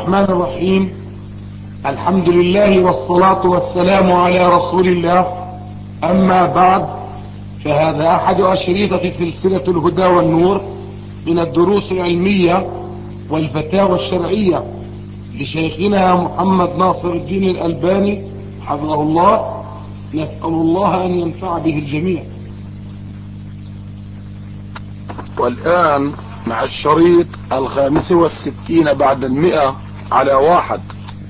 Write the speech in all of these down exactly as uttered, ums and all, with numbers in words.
الرحمن الرحيم. الحمد لله والصلاة والسلام على رسول الله. أما بعد، فهذا أحد أشريطة سلسلة الهدى والنور من الدروس العلمية والفتاوى الشرعية لشيخنا محمد ناصر الدين الألباني حفظه الله. نسأل الله أن ينفع به الجميع. والآن مع الشريط الخامس والستين بعد المئة على واحد.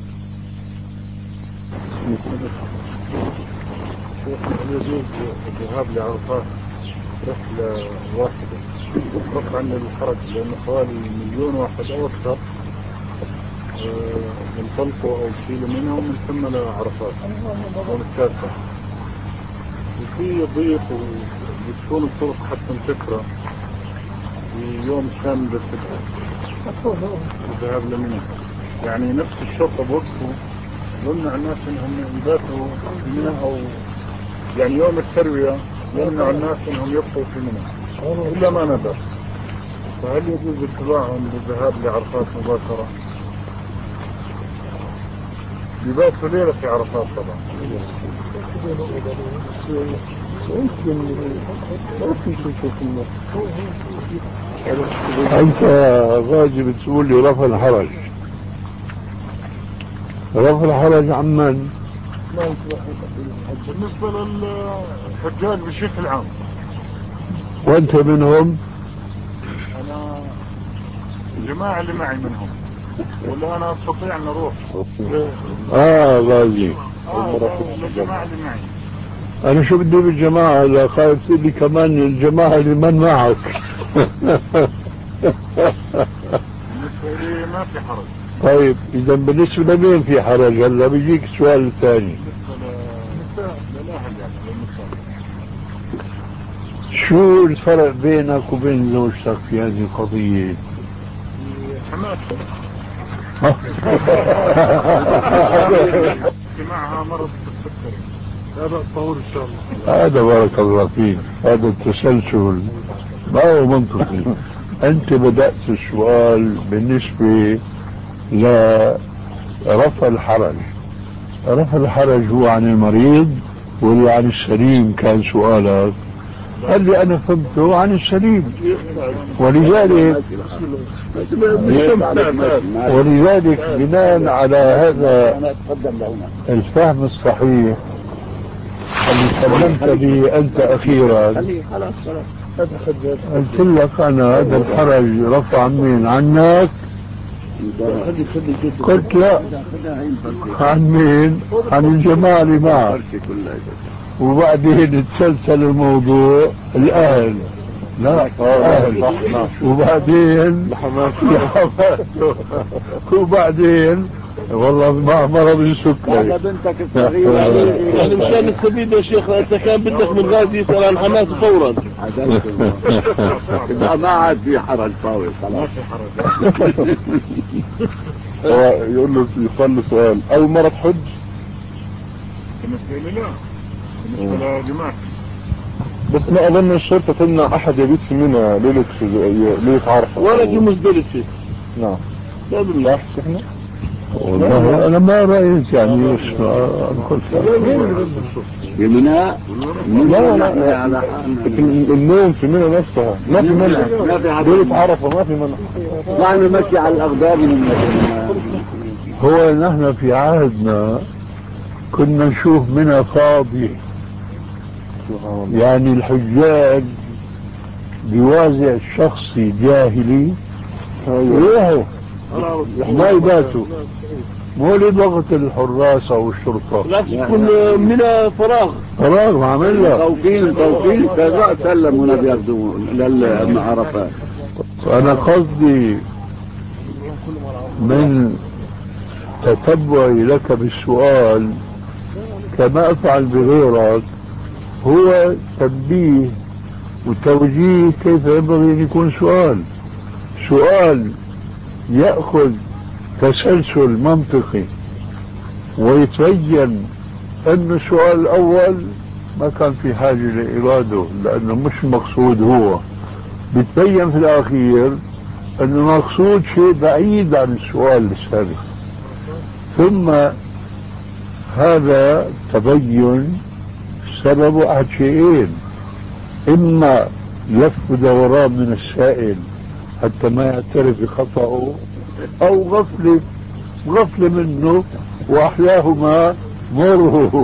يجوز الذهاب لعرفات رحلة واحدة رفعا للحرج، لأن حوالي مليون واحد أو أكثر ينطلقوا أو يشيلوا منها ومن ثم لعرفات ومتكافة، وفي ضيق وبتكون الطرق حتى مسكرة في يوم كامل بالفترة الذهاب لمنى. يعني نفس الشرطة بوقفوا يمنع الناس انهم يباتوا في منى، او يعني يوم التروية يمنع الناس انهم يبقوا في منى الا ما ندر. فهل يجوز اتباعهم بالذهاب لعرفات مباشرة؟ يباتوا ليلة في عرفات طبعا. انت واجب تقول لي رفع الحرج. رفع الحرج عمن؟ بالنسبة للحجاج بشكل عام. وانت منهم؟ انا الجماعة اللي معي منهم، ولا انا استطيع ان اروح؟ اه غازي. اه الجماعة اللي معي. انا شو بدي بالجماعة؟ لا خايف تقول لي كمان الجماعة اللي من معك. بالنسبة لي ما في حرج. طيب اذا بالنسبة لمين في حرج؟ هلا بيجيك السؤال الثاني. بالنسبة للاهل يعني للنساء. شو الفرق بينك وبين زوجتك في هذه القضية؟ حماتي معها مرض السكري، لا بأس طهور ان شاء الله. هذا بارك الله فيك، هذا التسلسل ما هو منطقي. انت بدأت السؤال بالنسبة لرفع الحرج. رفع الحرج هو عن المريض ولا عن السليم؟ كان سؤالك اللي انا فهمته عن السليم، ولذلك ولذلك بناء على هذا الفهم الصحيح اللي سلمت به انت اخيرا، قلت لك انا هذا الحرج رفع من عنك. قلت لا، عن مين؟ عن الجماعة اللي معك. وبعدين تسلسل الموضوع الأهل، لا أهل، وبعدين لحماته، وبعدين والله مع مرض السكري. هذا بنتك الصغيرة يعني مشان السبيل يا شيخ. انت كان بدك من غازي يسأل عن حماته فورا. لا ما عاد في حرج طاول، ما في حرج. هو يقول له يقال له سؤال: أول مرة تحج؟ بالنسبة لي لا، بالنسبة لجماعتي. بس ما أظن الشرطة تمنع أحد يبيت في منى ليلة ليلة عرفة ولا في مزدلفة. نعم. لا بالله احنا والله انا ما رايت يعني ايش بمنى. لا لا النوم في منى نفسها ما في منى. ليلة عرفة ما في منى. يعني ماشي على الأقدام من هو نحن في عهدنا كنا نشوف منى فاضي، يعني الحجاج بوازع شخصي جاهلي يروحوا ما يباتوا، مو لضغط الحراسة والشرطة. لا تكون من فراغ فراغ عمل لك توكيل توكيل كذا سلمونا بياخذوا للعرفات. أنا قصدي من تتبعي لك بالسؤال كما أفعل بغيرك هو تنبيه وتوجيه كيف ينبغي أن يكون سؤال. سؤال يأخذ تسلسل منطقي ويتبين أن السؤال الأول ما كان في حاجة لإراده لأنه مش مقصود. هو بتبين في الأخير أن المقصود شيء بعيد عن السؤال السابق. ثم هذا تبين سبب أحد شيئين: إما لف دوران من السائل حتى ما يعترف بخطأه، أو غفلة غفلة منه وأحلاهما مره.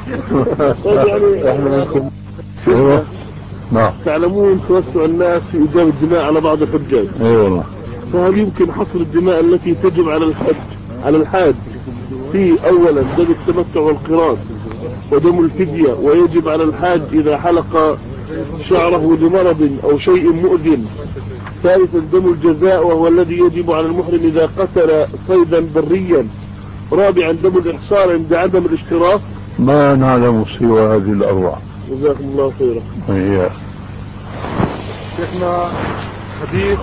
يعني نعم. تعلمون توسع الناس في إيجاب الدماء على بعض الحجاج. اي والله. فهل يمكن حصر الدماء التي تجب على الحج على الحاج في أولا دم التمتع والقران ودم الفدية، ويجب على الحاج إذا حلق شعره لمرض أو شيء مؤذن. ثالثا دم الجزاء وهو الذي يجب على المحرم إذا قتل صيدا بريا. رابعا دم الإحصار عند عدم الاشتراك. ما نعلم سوى هذه الأربعة. جزاكم الله خيرا. هي شيخنا حديث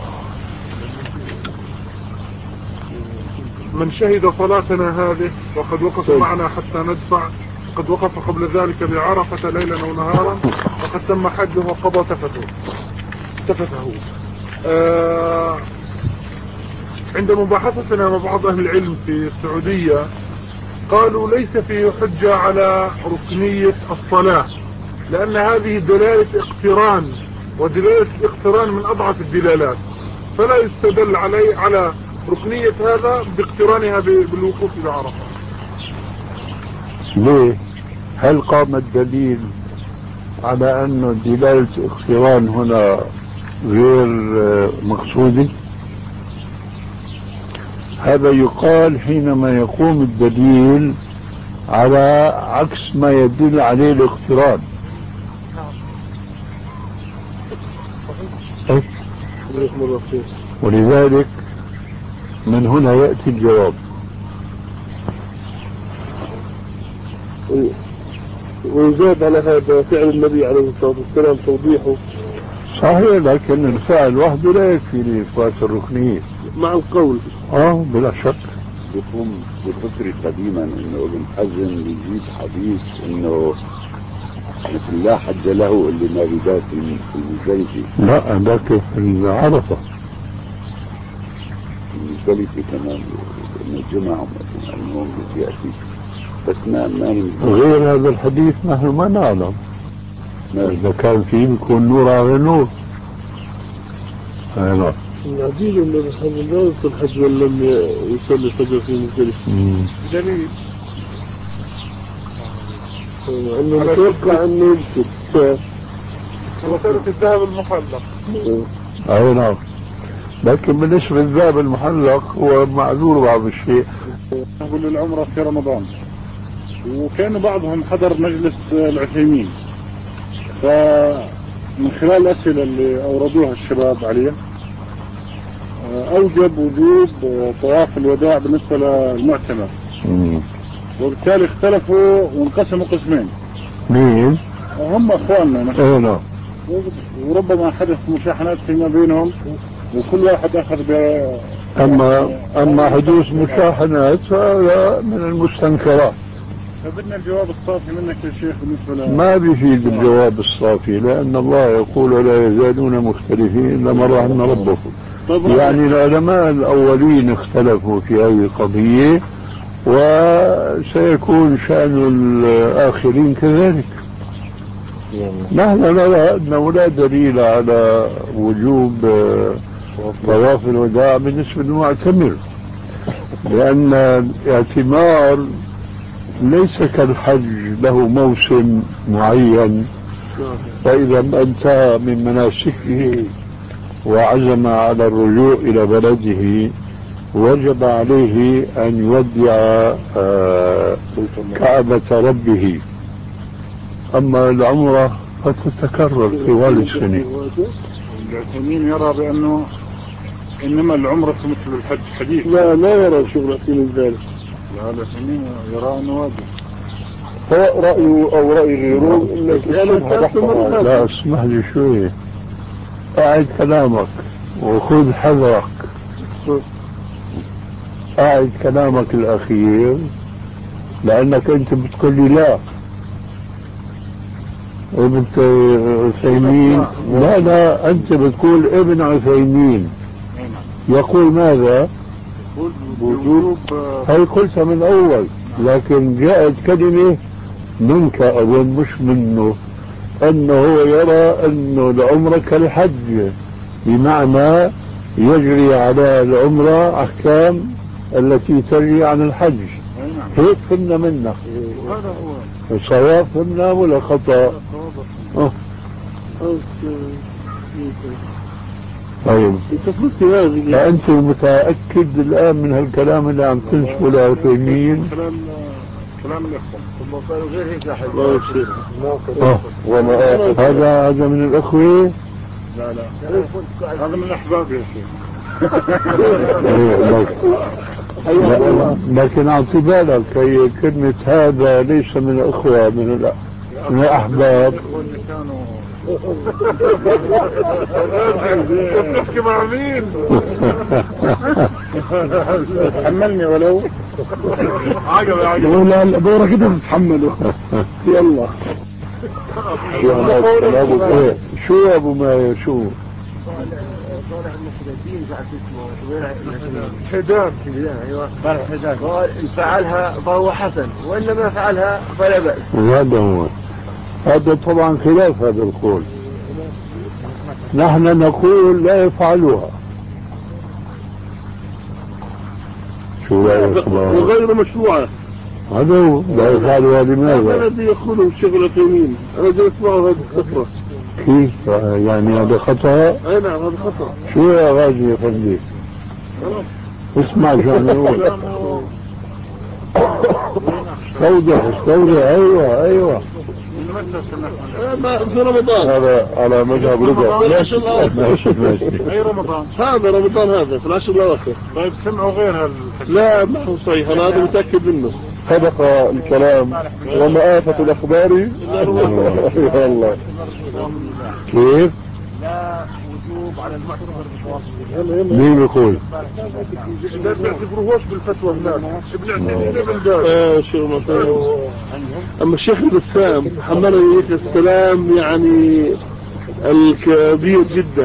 من شهد صلاتنا هذه وقد وقف معنا حتى ندفع، قد وقف قبل ذلك بعرفة ليلا أو نهارا وقد تم حجه وقضى تفته تفته آه عند مباحثتنا مع بعض أهل العلم في السعودية قالوا ليس فيه حجة على ركنية الصلاة، لأن هذه دلالة اقتران، ودلالة الاقتران من أضعف الدلالات، فلا يستدل عليه على ركنية هذا باقترانها بالوقوف بعرفة. ليه؟ هل قام الدليل على أن دلالة اقتران هنا غير مقصودة؟ هذا يقال حينما يقوم الدليل على عكس ما يدل عليه الاقتران. ولذلك من هنا يأتي الجواب. ويزاد على هذا فعل النبي عليه الصلاة والسلام توضيحه. صحيح، لكن الفعل وحده لا يكفي لإثبات الركنية مع القول. اه بلا شك. يقوم بفكر قديما انه ابن حزم يجيب حديث انه مثل لا حج له اللي ما بدات في المزدلفة. لا ذاك في عرفة. المزدلفة كمان من الجمعة انهم يأتي، بس ما ما غير هذا الحديث نحن ما نعلم. إذا كان فيه بيكون نور على نور. أيوة. العجيب أن الحج لا يدخل الحج ولم يصلي الفجر في مزدلفة. دليل أنه متوقع أنه يمكن وصارت الذهب المحلق. أي نعم، لكن بالنسبة للذهب المحلق هو معذور بعض الشيء. نقول العمرة في رمضان، وكان بعضهم حضر مجلس العثيمين، فمن خلال الأسئلة اللي أوردوها الشباب عليه أوجب وجوب طواف الوداع بالنسبة للمعتمر، وبالتالي اختلفوا وانقسموا قسمين. مين؟ هم أخواننا. ايه نعم. وربما حدث مشاحنات فيما بينهم وكل واحد أخذ ب أما أما حدوث مشاحنات فهذا من المستنكرات. فبدنا الجواب الصافي منك يا شيخ بالنسبة ل... ما بيفيد الجواب الصافي، لأن الله يقول ولا يزالون مختلفين إلا من رحم ربكم. يعني العلماء الأولين اختلفوا في هذه القضية، وسيكون شأن الآخرين كذلك. نحن نرى أنه لا دليل على وجوب طواف الوداع بالنسبة للمعتمر، لأن الاعتمار ليس كالحج له موسم معين، فإذا ما انتهى من مناسكه وعزم على الرجوع إلى بلده وجب عليه أن يودع كعبة ربه. أما العمرة فتتكرر طوال السنة. العثيمين يرى بأنه إنما العمرة مثل الحج حديث. لا لا يرى شغل العثيمين ذلك. لا العثيمين يرى أنه واجب. سواء رأيه أو رأي غيره. لا اسمح لي شوي، أعد كلامك وخذ حذرك. أعد كلامك الأخير، لأنك أنت بتقول لي لا ابن عثيمين. لا لا أنت بتقول ابن عثيمين، يقول ماذا؟ بوجوب هي قلتها من أول، لكن جاءت كلمة منك أظن مش منه، أنه هو يرى أنه العمرة كالحج، بمعنى يجري على العمرة أحكام التي تجري عن الحج. هيك فهمنا منك. هذا هو صواب فهمنا ولا خطأ؟ أه. طيب فأنت متأكد الآن من هالكلام اللي عم تنسبه لعثيمين؟ كلام كلام الإخوة ثم قالوا غير هيك يا حبيبي. اه هذا هذا من الأخوة؟ لا لا هذا من الأحباب يا شيخ. لكن أعطي بالك هي كلمة هذا ليس من الأخوة، من من الأحباب. تحكي مع مين؟ حملني ولو عجب عجب ولا دورة كده تتحمله. يلا شو يا ابو ماير شو؟ صالح المحدثين بعد اسمه حداد. ايوه حداد قال ان فعلها فهو حسن وان لم يفعلها فلا بأس. هذا هو، هذا طبعا خلاف هذا القول. نحن نقول لا يفعلها. شو رأيك وغير مشروعة؟ هذا هو لا يفعلها. لماذا؟ هذا الذي يقوله الشيخ العثيمين، أنا جاي أسمعه هذه الفترة. كيف يعني هذا خطأ؟ أي نعم هذا خطأ. شو يا غازي يا فندي؟ اسمع شو عم يقول. استوضح استوضح. ايوه ايوه في رمضان هذا على مذهب رضا. ماشي ماشي ماشي. اي رمضان هذا رمضان هذا في العشر الاواخر. طيب سمعوا غير هال لا ما هو صحيح، انا هذا متاكد منه. صدق الكلام. وما آفة الأخبار والله. كيف؟ لا وجوب على المعتبر بتواصل. مين بيقول؟ ما بيعتبروهوش بالفتوى هناك. بنعتبر بالدار. اه شو مثلا. اما الشيخ البسام حمله عليه السلام يعني الكبير جدا،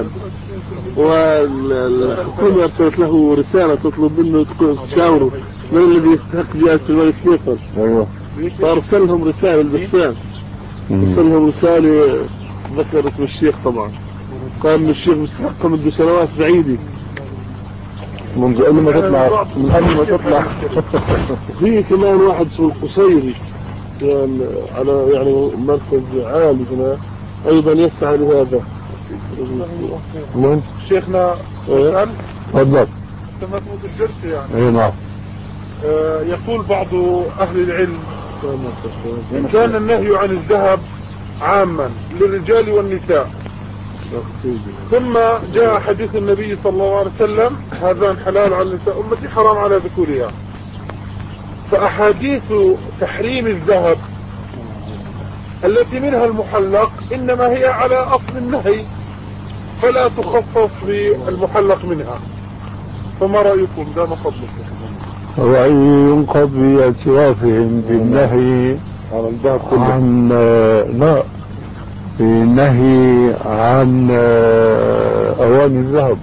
والحكومة أرسلت له رسالة تطلب منه تشاوره من الذي يستحق جائزة الملك فيصل. ايوه فأرسلهم رسالة البسام، أرسلهم رسالة ذكرت اسم الشيخ طبعا، قال من الشيخ مستحق منذ سنوات بعيدة، منذ قبل ما تطلع، من قبل ما تطلع. في كمان واحد اسمه القصيري كان على يعني مركز عالي هنا أيضا يسعى لهذا. من؟ شيخنا سؤال. تفضل. كما تقول الجلسة يعني. اي نعم. آه يقول بعض أهل العلم كان النهي عن الذهب عاما للرجال والنساء، ثم جاء حديث النبي صلى الله عليه وسلم هذان حلال على النساء أمتي حرام على ذكورها، فأحاديث تحريم الذهب التي منها المحلق إنما هي على أصل النهي فلا تخصص بالمحلق منها، فما رأيكم؟ دام فضلكم. رأيي ينقض باعترافهم بالنهي عن لا بالنهي عن أواني الذهب.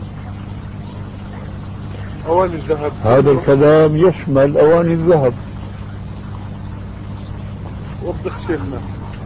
أواني الذهب هذا الكلام يشمل أواني الذهب. وضح شيخنا.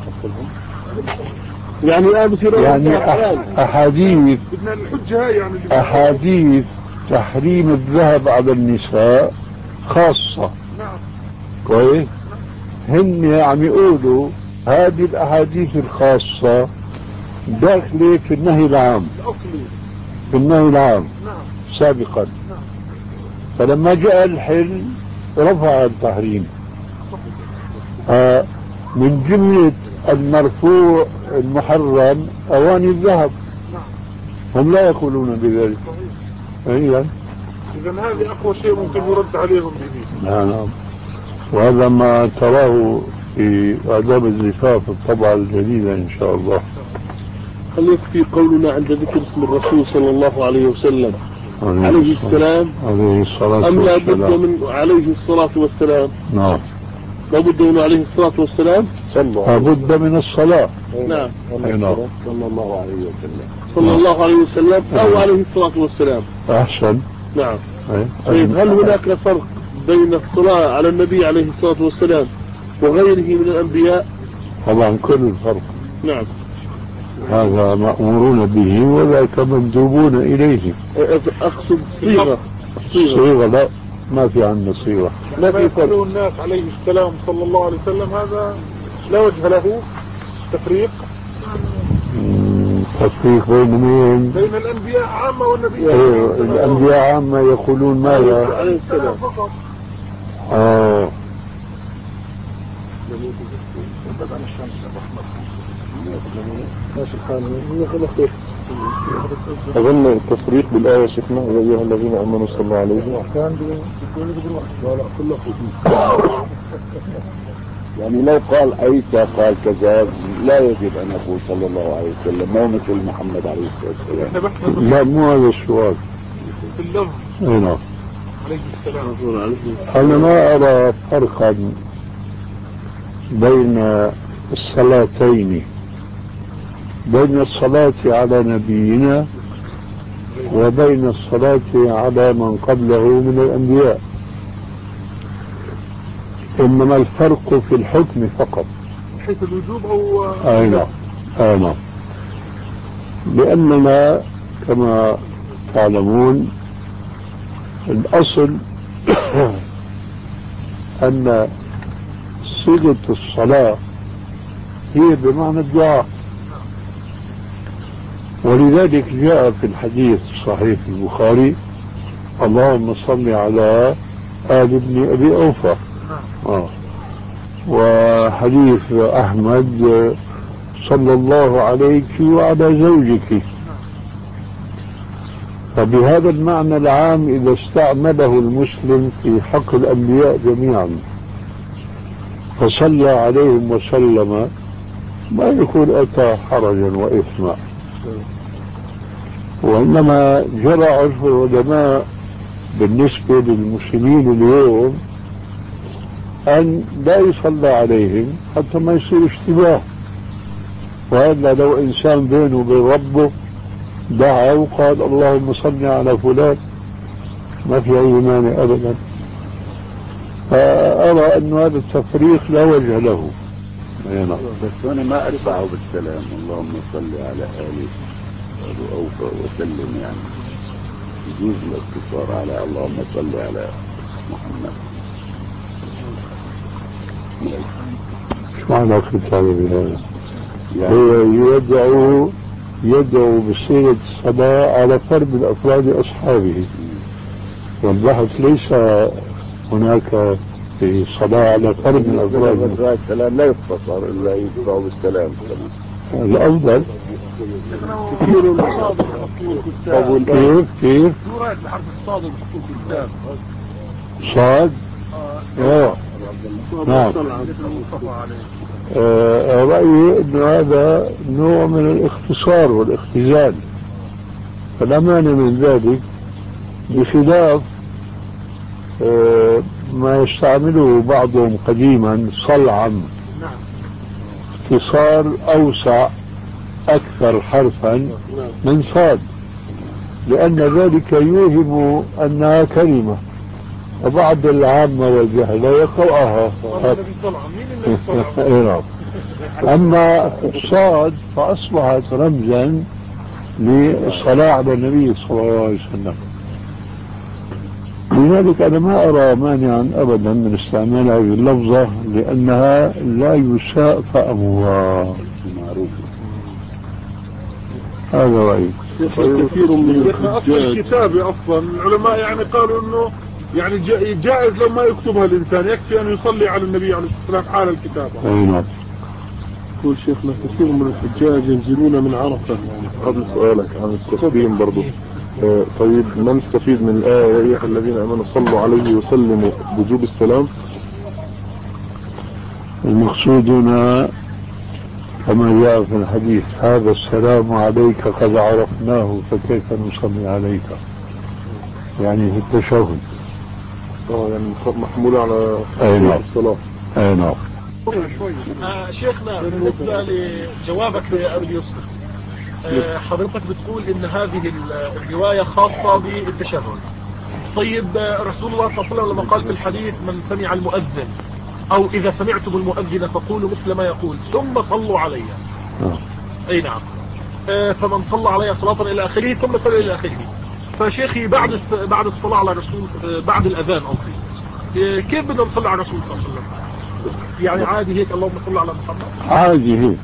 يعني لا بصير يعني أحاديث بدنا الحجة يعني أحاديث تحريم الذهب على النساء خاصة. نعم كويس. هن عم يقولوا هذه الأحاديث الخاصة داخلة في النهي العام، الأصلي في النهي العام نعم سابقا. نعم. فلما جاء الحل رفع التحريم. آه من جملة المرفوع المحرم أواني الذهب. هم لا يقولون بذلك. أيضا إذا هذه أقوى شيء ممكن يرد عليهم به. نعم نعم. وهذا ما تراه في آداب الزفاف الطبعة الجديدة إن شاء الله. هل يكفي قولنا عند ذكر اسم الرسول صلى الله عليه وسلم عليه السلام عليه الصلاة أم لا بد والسلام من عليه الصلاة والسلام؟ نعم لا بد من عليه الصلاة والسلام. لا بد من الصلاة. نعم نعم صلى الله عليه وسلم صلى الله عليه وسلم أو عليه الصلاة والسلام. أحسن. نعم. أي. طيب هل هناك فرق بين الصلاة على النبي عليه الصلاة والسلام وغيره من الأنبياء؟ طبعا كل الفرق. نعم. هذا مأمورون به وذاك مندوبون إليه. أقصد صيغة. صيغة لا، ما في عندنا صيغة. ما في يقولوا الناس عليه السلام صلى الله عليه وسلم هذا لا وجه له تفريق. تفريق بين مين؟ بين الأنبياء عامة والنبي. ايوه الأنبياء عامة يقولون ماذا؟ عليه السلام فقط. اه أظن التفريق بالآية شيخنا يا أيها الذين آمنوا صلى الله عليه يعني لو قال عيسى قال كذا لا يجب أن أقول صلى الله عليه وسلم، مو مثل محمد عليه الصلاة والسلام. لا مو هذا السؤال. في اللفظ. اي نعم. عليه السلام. أنا ما أرى فرقا بين الصلاتين، بين الصلاة على نبينا وبين الصلاة على من قبله من الأنبياء، إنما الفرق في الحكم فقط. حيث الوجوب أو أي نعم. أي نعم. لأننا كما تعلمون الأصل أن صيغة الصلاة هي بمعنى الدعاء، ولذلك جاء في الحديث الصحيح في البخاري اللهم صل على آل ابن أبي أوفى. آه. وحديث أحمد صلى الله عليك وعلى زوجك. فبهذا المعنى العام إذا استعمله المسلم في حق الأنبياء جميعا فصلى عليهم وسلم ما يكون أتى حرجا وإثما، وإنما جرى عرف العلماء بالنسبة للمسلمين اليوم أن لا يصلى عليهم حتى ما يصير اشتباه، وإلا لو إنسان بينه وبين ربه دعا وقال اللهم صل على فلان ما في أي مانع أبدا. فأرى أن هذا التفريق لا وجه له. بس أنا ما أرفعه بالسلام اللهم صل على آل أبو أوفى وسلم، يعني يجوز الاقتصار على اللهم صل على محمد. شو معنى ختامه بهذا؟ هو يدعو يدعو بصيغة الصلاة على فرد من أفراد أصحابه، والبحث ليس هناك في صلاة على فرد من أفراد. السلام لا يختصر إلا يدعو بالسلام. الأفضل كيف كيف شو رأيك بحرف الصاد المكتوب في الكتاب؟ صاد؟ اه نعم. آه رأيي أن هذا نوع من الاختصار والاختزال، فلا مانع من ذلك، بخلاف آه ما يستعمله بعضهم قديما صلعا، اختصار أوسع أكثر حرفا من صاد، لأن ذلك يوهم أنها كلمة وبعض العامة والجهل يقرأها. أما الصاد فأصبحت رمزا للصلاة على النبي صلى الله عليه وسلم. لذلك أنا ما أرى مانعا أبدا من استعمال هذه اللفظة لأنها لا يساء فهمها. هذا رأيي. كثير من الكتاب أصلا العلماء يعني قالوا إنه يعني جائز لو ما يكتبها الإنسان، يكفي أن يصلي على النبي عليه الصلاة والسلام حال الكتابة. أي نعم. يقول شيخنا كثير من الحجاج ينزلون من عرفة. قبل سؤالك عن التسليم برضو، آه طيب ما نستفيد من الآية يا أيها الذين آمنوا صلوا عليه وسلموا بوجوب السلام؟ المقصود هنا كما جاء في الحديث هذا السلام عليك قد عرفناه فكيف نصلي عليك، يعني في التشهد. اه يعني محمولة على الصلاة. اي نعم. آه شيخنا بالنسبة لجوابك لأبي يوسف، آه حضرتك بتقول ان هذه الرواية خاصة بالتشهد، طيب رسول الله صلى الله عليه وسلم لما قال في الحديث من سمع المؤذن او اذا سمعتم المؤذن فقولوا مثل ما يقول ثم صلوا علي. اي نعم. فمن صلى علي صلاة الى اخره ثم صلى الى اخره. فشيخي بعد بعد الصلاة على الرسول بعد الاذان قصدي كيف بدنا نصلي على الرسول صلى الله عليه وسلم؟ يعني عادي هيك اللهم صل على محمد؟ عادي هيك.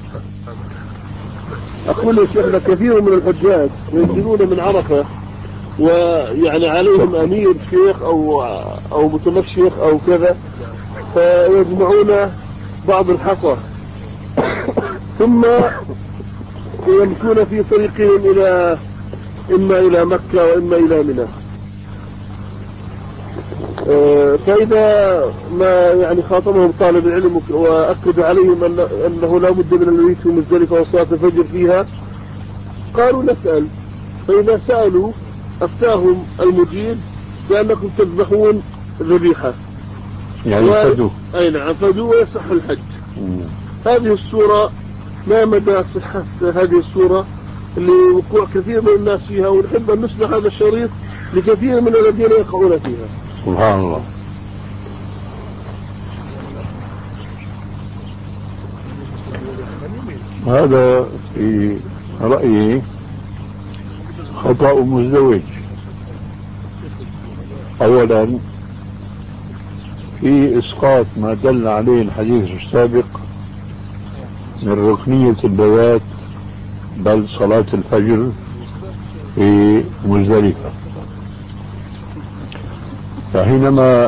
أقول يا شيخنا كثير من الحجاج ينزلون من عرفة ويعني عليهم أمير شيخ أو أو متمشيخ أو كذا، فيجمعون بعض الحصى ثم يمشون في طريقهم إلى إما إلى مكة وإما إلى منى. فإذا ما يعني خاطبهم طالب العلم وأكد عليهم أن أنه لا بد من المبيت في مزدلفة وصلاة الفجر فيها قالوا نسأل. فإذا سألوا أفتاهم المجيب بأنكم تذبحون ذبيحة يعني و... فدوا. أي نعم فدوا ويصح الحج. مم. هذه السورة ما مدى صحة هذه السورة لوقوع كثير من الناس فيها، ونحب أن نسمع هذا الشريط لكثير من الذين يقعون فيها. سبحان الله. هذا في رأيي خطأ مزدوج. أولا في إسقاط ما دل عليه الحديث السابق من ركنية البيات بل صلاة الفجر في مزدلفة. فحينما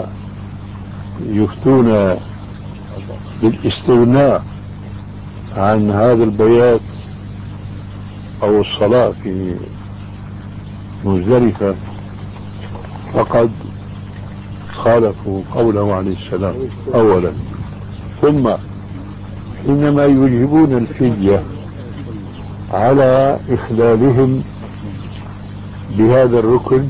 يفتون بالاستغناء عن هذا البيات أو الصلاة في مزدلفة فقد خالفوا قوله عليه السلام أولا. ثم حينما يوجبون الفدية على إخلالهم بهذا الركن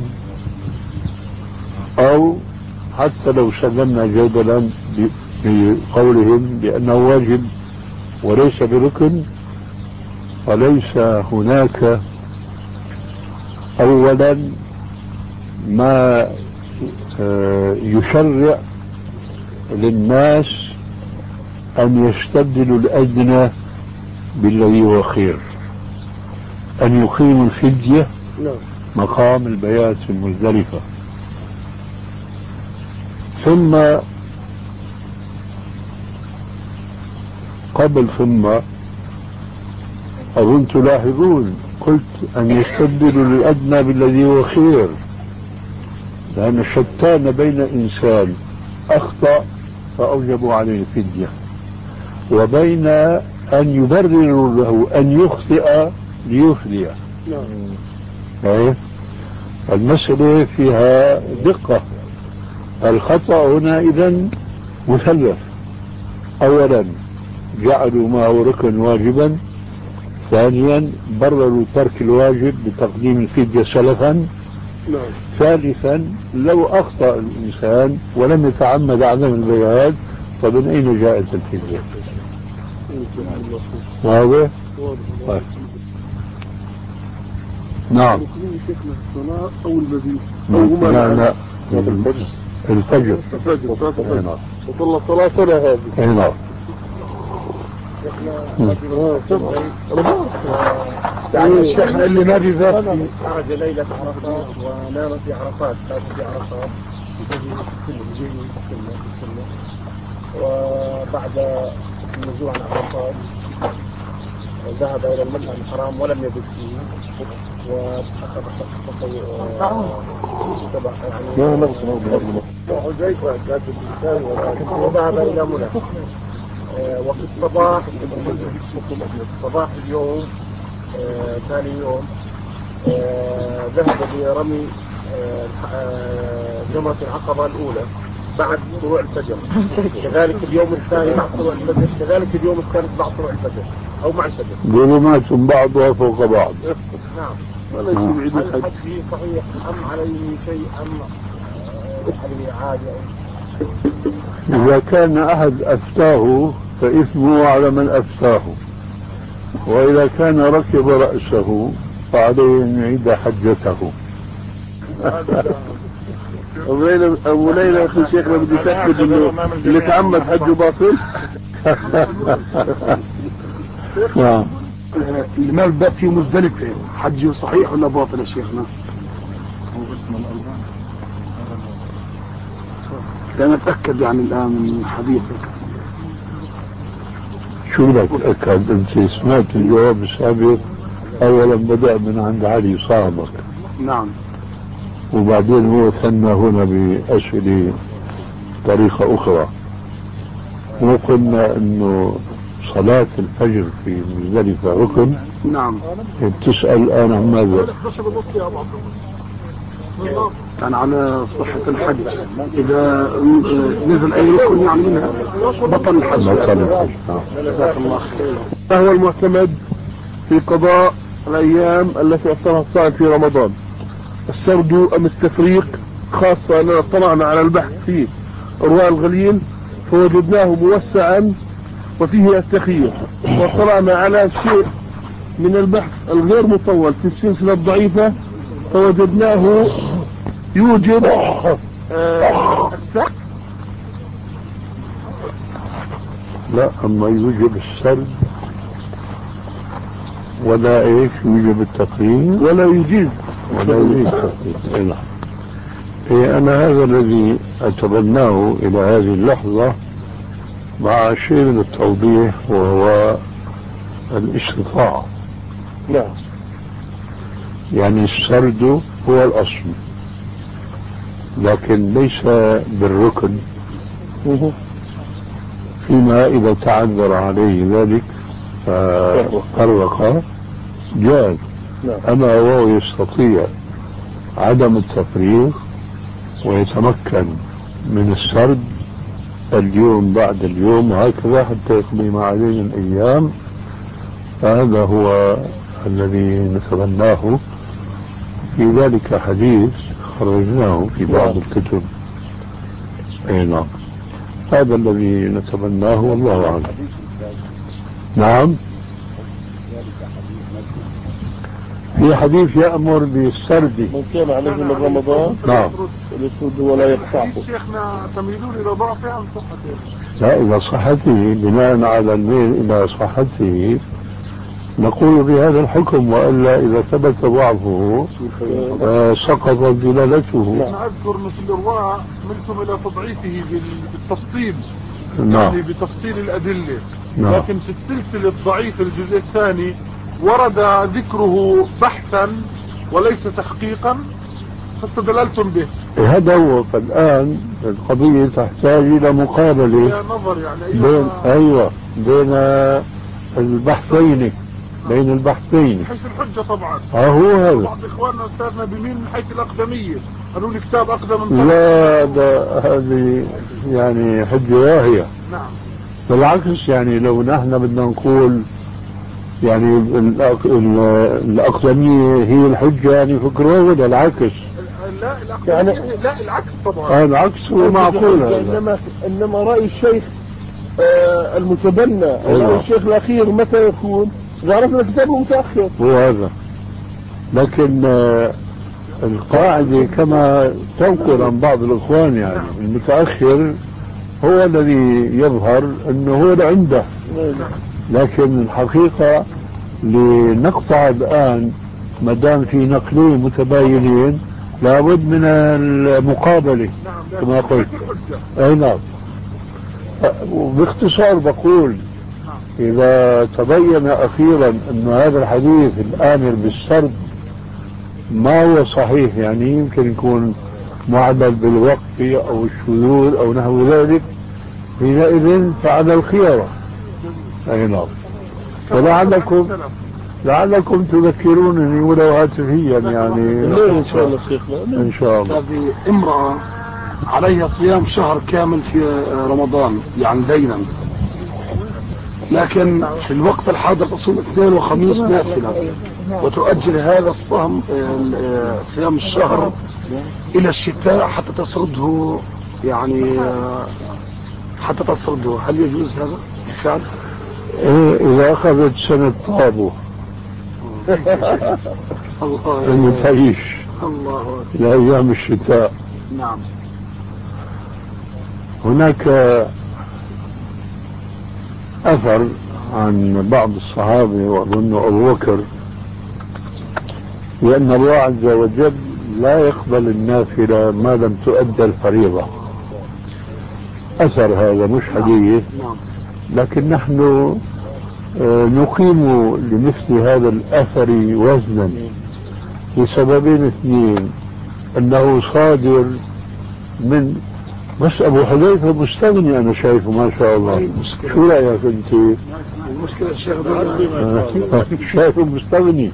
أو حتى لو سلمنا جدلا بقولهم بأنه واجب وليس بركن، فليس هناك أولا ما يشرع للناس أن يستبدلوا الأدنى بالذي هو خير، أن يقيموا الفدية مقام البيات في المزدلفة. ثم قبل ثم أظن تلاحظون قلت أن يستبدلوا الأدنى بالذي هو خير، لأن شتان بين إنسان أخطأ فأوجبوا عليه الفدية وبين أن يبرروا له أن يخطئ ليفدي. نعم. المسألة فيها دقة. الخطأ هنا إذن مثلث. أولا جعلوا ما هو ركن واجبا، ثانيا برروا ترك الواجب بتقديم الفدية سلفا، ثالثا لو أخطأ الإنسان ولم يتعمد عدم البيات فمن أين جاءت الفدية؟ واضح؟ طيب. نعم. الصلاة أو المبيت أو لا لا الفجر. الفجر وصلى صلاتنا هذه. نعم. يعني الشيخ اللي نادي ذات خرج ليلة عرفات ونام في عرفات، بات في عرفات وبعد النزول عن عرفات ذهب إلى المسجد الحرام ولم يبت فيه وأخذ وذهب إلى منى. وفي الصباح صباح اليوم ثاني يوم ذهب برمي جمرة العقبة الأولى بعد طلوع الفجر، كذلك اليوم الثاني بعد طلوع الفجر، كذلك اليوم الثالث بعد طلوع الفجر أو مع الفجر. ظلمات بعضها فوق بعض. نعم. هل الحج صحيح أم عليه شيء أم عليه عادي؟ إذا كان أحد أفتاه فإثمه على من أفتاه، وإذا كان ركب رأسه فعليه أن يعيد حجته. ابو ليلى ابو ليلى يا اخي شيخنا بدي اتاكد انه اللي تعمد حجه باطل. نعم. المال بقى في مزدلفة حجه صحيح ولا باطل يا شيخنا؟ أنا أتأكد يعني الآن من حديثك. شو لك أكد؟ أنت سمعت الجواب السابق، أولا بدأ من عند علي صاحبك. نعم. وبعدين هو ثنى هنا بأسئلة طريقة أخرى. وقلنا إنه صلاة الفجر في مزدلفة ركن. نعم. بتسأل الآن عن ماذا؟ كان على صحة الحج إذا نزل أي ركن يعني منها بطل الحج. بطل الحج. جزاك الله خير. ما هو المعتمد في قضاء الأيام التي أفطرها الصائم في رمضان؟ السرد أم التفريق؟ خاصة أننا اطلعنا على البحث في إرواء الغليل فوجدناه موسعا وفيه التخيير، واطلعنا على شيء من البحث الغير مطول في السلسلة الضعيفة فوجدناه يوجب آه السرد. لا، أما يوجب السرد ولا إيش يوجب التقييم ولا يجيز ولا يجيز التقييم. إيه، أنا هذا الذي أتبناه إلى هذه اللحظة مع شيء من التوضيح، وهو الاستطاعة. نعم. يعني السرد هو الأصل، لكن ليس بالركن، فيما إذا تعذر عليه ذلك ففرق جاز. أما هو يستطيع عدم التفريق ويتمكن من السرد اليوم بعد اليوم وهكذا حتى يقضي ما عليه من أيام، فهذا هو الذي نتبناه. في ذلك حديث خرجناه في بعض الكتب. أي نعم، هذا الذي نتبناه والله أعلم. نعم، في حديث يأمر بالسرد من كان عليه من رمضان. نعم. الاسود ولا يقطعه. شيخنا تميلون الى ضعفه ام صحته؟ لا، إذا صحته بناء على الميل إلى صحته نقول بهذا الحكم، وإلا إذا ثبت ضعفه آه سقطت دلالته. أنا أذكر أنه في الإرواء ملتم إلى تضعيفه بالتفصيل. نعم. يعني بتفصيل الأدلة. نعم. لكن في السلسلة الضعيف الجزء الثاني ورد ذكره بحثا وليس تحقيقا فاستدللتم به. هذا هو. فالآن القضية تحتاج إلى مقابلة يا نظر يعني بين أيوة بين البحثين بين البحثين من حيث الحجة طبعا. اه هو هذا. بعض إخواننا أستاذنا بمين من حيث الأقدمية قالوا لي كتاب أقدم من لا، ده هذه يعني حجة واهية. نعم. بالعكس، يعني لو نحن بدنا نقول يعني الأقدمية هي الحجة يعني فكره، ولا العكس؟ لا الأقدمية يعني لا العكس طبعا. آه العكس هو معقول. إنما إنما رأي الشيخ آه المتبنى رأي الشيخ الأخير متى يكون؟ إذا عرفنا كتابه متأخر. هو هذا. لكن آه القاعدة كما تنقل عن بعض الإخوان يعني المتأخر هو الذي يظهر أنه هو اللي عنده. لكن الحقيقة لنقطع الآن ما دام في نقلين متباينين لابد من المقابلة كما قلت. أي نعم. وباختصار بقول إذا تبين أخيرا أن هذا الحديث الآمر بالسرد ما هو صحيح، يعني يمكن يكون معدل بالوقت أو الشذوذ أو نحو ذلك، حينئذ فعلى الخيارة. أي نعم. ولعلكم لعلكم تذكرونني ولو هاتفيا يعني. إن شاء الله شيخنا. إن شاء الله. هذه امرأة عليها صيام شهر كامل في رمضان يعني دينا، لكن في الوقت الحاضر تصوم اثنين وخميس نافلة وتؤجل هذا الصوم صيام الشهر إلى الشتاء حتى تسرده، يعني حتى تصرده. هل يجوز هذا بالفعل؟ إيه إذا أخذت سنة طابو الله أن تعيش الله لأيام الشتاء نعم. هناك أثر عن بعض الصحابة وأظن أبو بكر لأن الله عز وجل لا يقبل النافلة ما لم تؤدى الفريضة. أثر هذا مش حديث، لكن نحن نقيم لمثل هذا الأثر وزنا لسببين اثنين: أنه صادر من بس أبو حذيفة مستغني، أنا شايفه ما شاء الله. شو رأيك أنت؟ المشكلة الشيخ شايفه مستغني،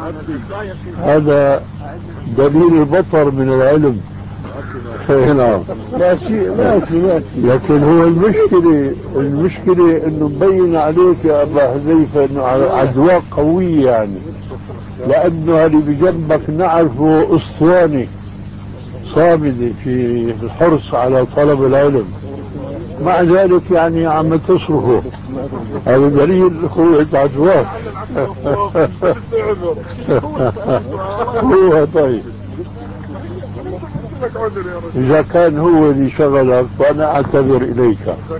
هذا دليل البطر من العلم. نعم ماشي ماشي ماشي. لكن هو المشكلة المشكلة انه مبين عليك يا ابا حذيفة انه عدوى قوية، يعني لانه اللي بجنبك نعرفه اسطواني صامد في الحرص على طلب العلم، مع ذلك يعني عم تصرفه. هذا دليل قوة عدواك. هو طيب إذا كان هو اللي شغلك فأنا أعتذر إليك.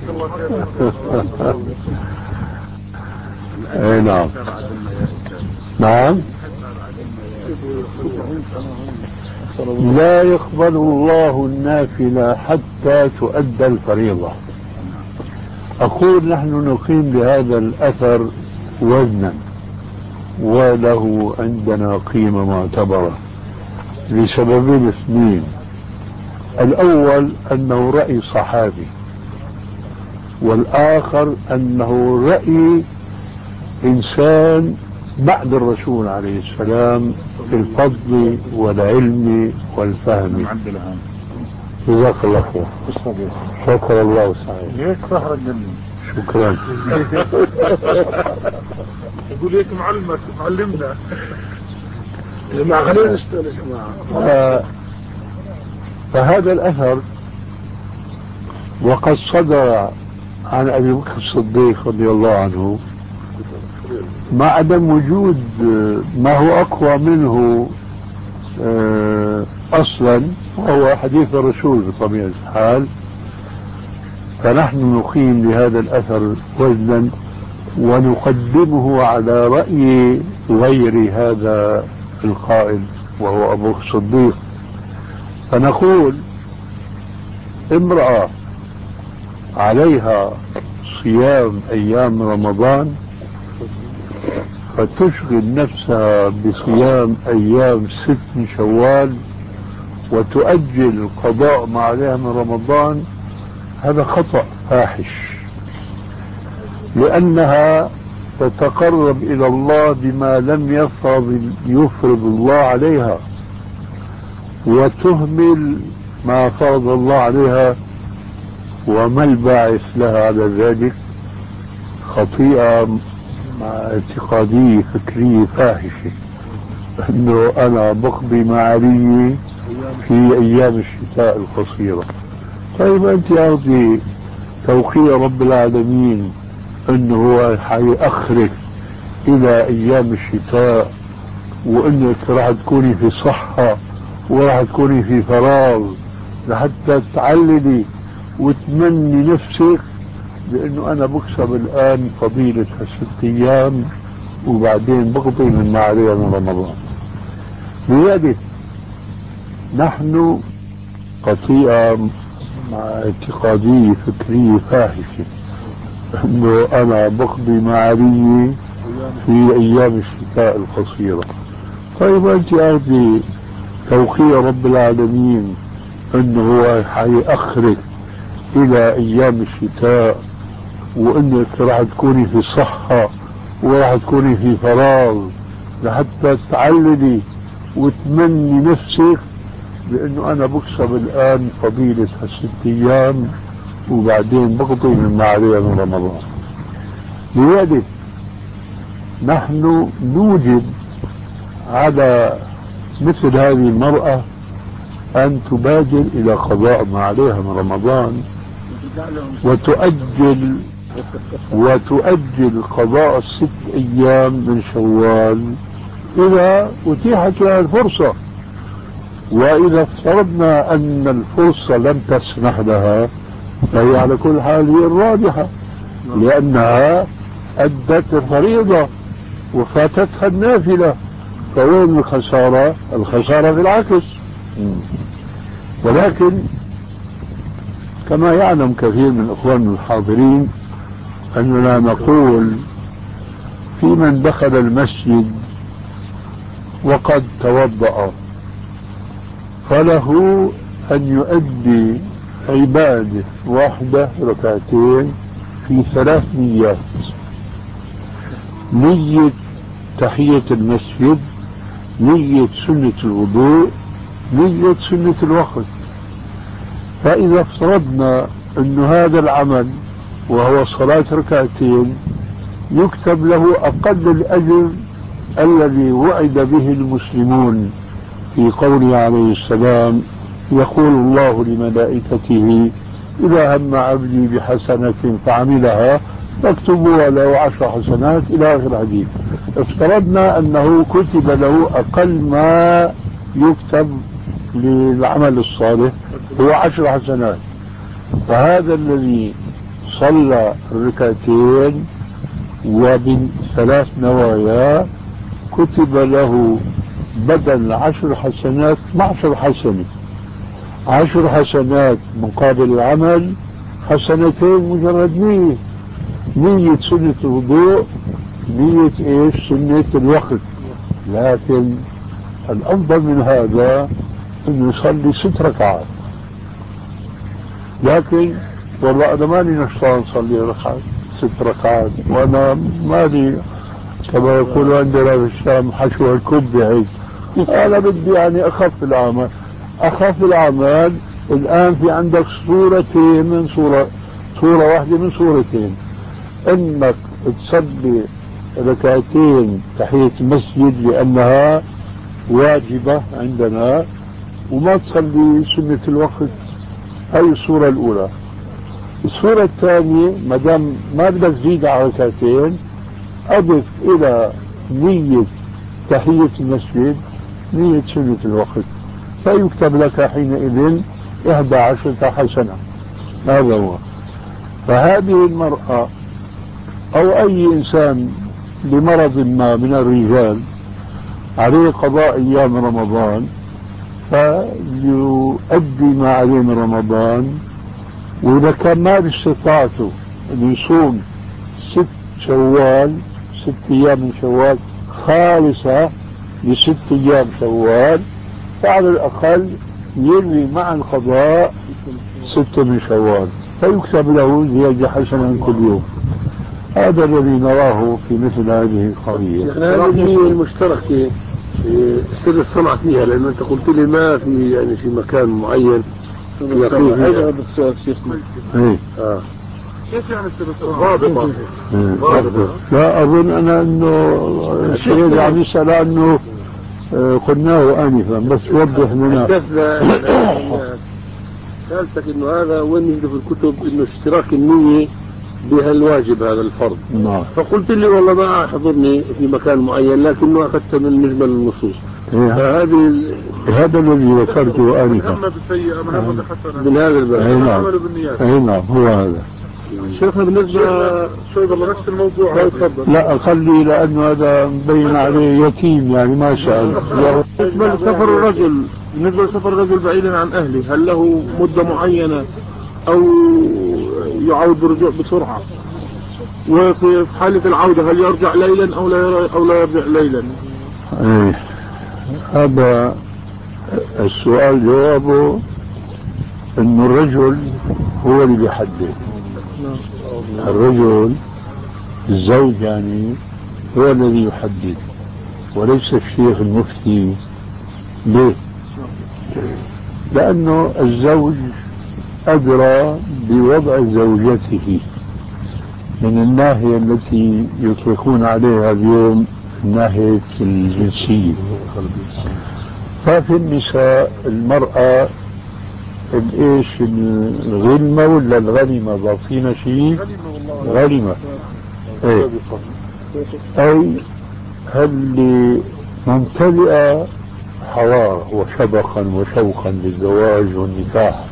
أي نعم نعم. لا يقبل الله النافلة حتى تؤدى الفريضة. أقول نحن نقيم بهذا الأثر وزنا وله عندنا قيمة معتبرة لسببين اثنين: الأول أنه رأي صحابي، والآخر أنه رأي إنسان بعد الرسول عليه السلام في الفضل والعلم والفهم. جزاك الله خير. شكر الله سعيد. هيك صهر الجنة. شكرا. يقول هيك معلمك معلمنا. جماعة خلينا نستأنس جماعة. فهذا الأثر وقد صدر عن أبي بكر الصديق رضي الله عنه، مع عدم وجود ما هو أقوى منه أصلا وهو حديث الرسول بطبيعة الحال، فنحن نقيم لهذا الأثر وزنا ونقدمه على رأي غير هذا القائل وهو أبو بكر الصديق. فنقول امرأة عليها صيام أيام رمضان فتشغل نفسها بصيام أيام ست من شوال وتؤجل القضاء ما عليها من رمضان، هذا خطأ فاحش، لأنها تتقرب إلى الله بما لم يفرض يفرض الله عليها، وتهمل ما فرض الله عليها. وما الباعث لها على ذلك؟ خطيئة مع اعتقادية فكرية فاحشة، انه انا بقضي معالي في ايام الشتاء القصيرة. طيب انت ارضي توقيع رب العالمين انه هو حيأخرك الى ايام الشتاء، وانك راح تكوني في صحة وراح تكوني في فراغ لحتى تعللي وتمني نفسك بانه انا بكسب الان فضيلة هالست ايام وبعدين بقضي من ما عليها من رمضان. لذلك نحن قطيئة مع اعتقادية فكرية فاحشة انه انا بقضي معالي في ايام الشتاء القصيرة. طيب انت ارضي توقيع رب العالمين انه هو حيأخرك الى ايام الشتاء وانك راح تكوني في صحة وراح تكوني في فراغ لحتى تعللي وتمني نفسك بانه انا بكسب الان فضيلة هالست ايام وبعدين بقضي من ما عليها من رمضان. لذلك نحن نوجب على مثل هذه المرأة أن تبادر إلى قضاء ما عليها من رمضان وتؤجل وتؤجل قضاء الست أيام من شوال إذا أتيحت لها الفرصة. وإذا افترضنا أن الفرصة لم تسمح لها فهي على كل حال هي الرابحة، لأنها أدت الفريضة وفاتتها النافلة، فوين الخسارة؟ الخسارة في العكس. ولكن كما يعلم كثير من إخواننا الحاضرين أننا نقول في من دخل المسجد وقد توضأ فله أن يؤدي عبادة واحدة ركعتين في ثلاث نيات: نية تحية المسجد، نية سنة الوضوء، نية سنة الوقت. فإذا افترضنا أن هذا العمل وهو صلاة ركعتين يكتب له أقل الأجر الذي وعد به المسلمون في قوله عليه السلام: يقول الله لملائكته إذا هم عبدي بحسنة فعملها فاكتبوا له عشر حسنات إلى آخر الحديث. افترضنا أنه كتب له أقل ما يكتب للعمل الصالح هو عشر حسنات، فهذا الذي صلى الركعتين وبثلاث نوايا كتب له بدل عشر حسنات اثنعش حسنة. عشر حسنات مقابل العمل حسنتين مجرد نية، نية سنة الوضوء، نية ايش؟ سنة الوقت. لكن الأفضل من هذا أن يصلي ست ركعات. لكن والله أنا ماني نشطان صلي ركعات ست ركعات، وأنا مالي كما يقولوا عندنا في الشام حشو الكب هيك. أنا بدي يعني أخف الأعمال. أخف الأعمال الآن في عندك صورتين من صورة صورة واحدة من صورتين: إنك تصلي ركعتين تحية المسجد لأنها واجبة عندنا، وما تصلي سنة الوقت. هاي الصورة الأولى. الصورة الثانية ما دام ما بدك تزيد على ركعتين أضف إلى نية تحية المسجد نية سنة الوقت، فيكتب لك حينئذ إحدى عشرة حسنة. هذا هو. فهذه المرأة أو أي إنسان بمرض ما من الرجال عليه قضاء أيام رمضان فيؤدي ما عليه من رمضان، وإذا كان ما باستطاعته أن يصوم ست شوال ست أيام من شوال خالصة لست أيام شوال، فعلى الأقل يروي مع القضاء ستة من شوال فيكتب له زيادة حسنة كل يوم. هذا الذي نراه في مثل هذه القضية. هذه النية المشتركة سر الصنعة فيها، لأن أنت قلت لي ما في يعني في مكان معين. هذا السؤال شيخنا. ايه اه كيف يعني سر الصنعة؟ ضابطة. لا أظن أنا أنه الشيء عم يسأل عنه قلناه آنفا، بس وضح لنا. سألتك إنه هذا وين يجد في الكتب إنه اشتراك النية بها الواجب هذا الفرض. نعم. فقلت لي والله ما حضرني في مكان معين، لكنه أخذت من مجمل النصوص. فهذه هذا الذي ذكرته آنفا من هذا الباب. أي نعم. أي نعم هو هذا. شيخنا بالنسبة شوي والله نفس الموضوع. لا خلي، لأنه هذا مبين عليه يتيم يعني ما سأل. بالنسبة لسفر الرجل بالنسبة لسفر الرجل بعيدا عن أهله، هل له مدة معينة أو يعود برجوع بسرعة؟ وفي حالة العودة هل يرجع ليلا أو لا أو لا يرجع ليلا؟ ايه هذا السؤال جوابه انه الرجل هو اللي بيحدد. الرجل الزوج يعني هو الذي يحدد وليس الشيخ المفتي. ليه؟ لأنه الزوج أدرى بوضع زوجته من الناحية التي يطلقون عليها اليوم ناحية الجنسية. ففي النساء المرأة الايش الغلمة ولا الغنمة ضافين شيء غنمة ايه اي هل ممتلئة حرارة وشبقا وشوقا للزواج والنكاح.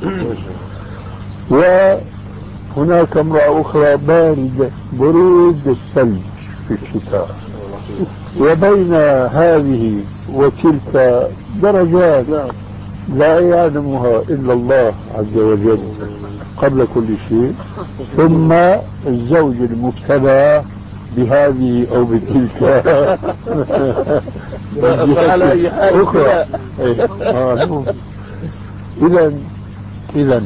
وهناك امرأة أخرى باردة برود الثلج في الشتاء. وبين هذه وتلك درجات لا يعلمها إلا الله عز وجل قبل كل شيء. ثم الزوج المبتلى بهذه أو بتلك على أي حال أخرى. إذا إذا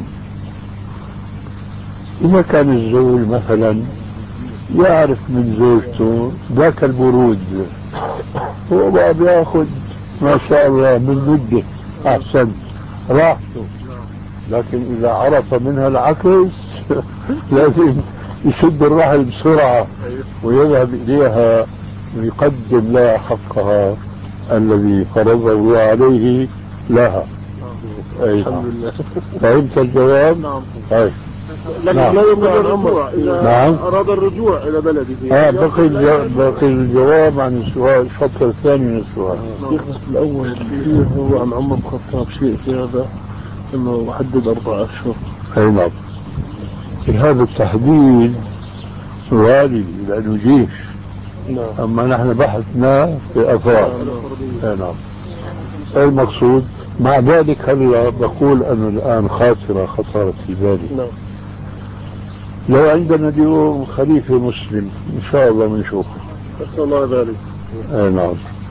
إذا كان الزوج مثلا يعرف من زوجته ذاك البرود، هو بقى بياخذ ما شاء الله من مده احسن راحته. لكن اذا عرف منها العكس لازم يشد الرحل بسرعه ويذهب اليها ويقدم لها حقها الذي فرضه الله عليه لها. اي الحمد لله. فهمت الجواب؟ نعم. أي. لكن نعم. لا يمكن الرجوع إذا نعم. أراد الرجوع إلى بلده. اه بقي الجواب بقي الجواب عن السؤال، الشطر الثاني من السؤال. الشيخ الأول هو عن عمر بن الخطاب شيء في هذا أنه حدد أربع أشهر. أي نعم. في هذا التحديد سؤالي لأنه جيش. نعم. أما نحن بحثنا في أفراد. أي نعم. المقصود مع ذلك هلا بقول أنه الآن خاطرة خطرت في بالي. نعم. لو عندنا اليوم خليفة مسلم إن شاء الله بنشوفه. أسأل الله ذلك. أي نعم.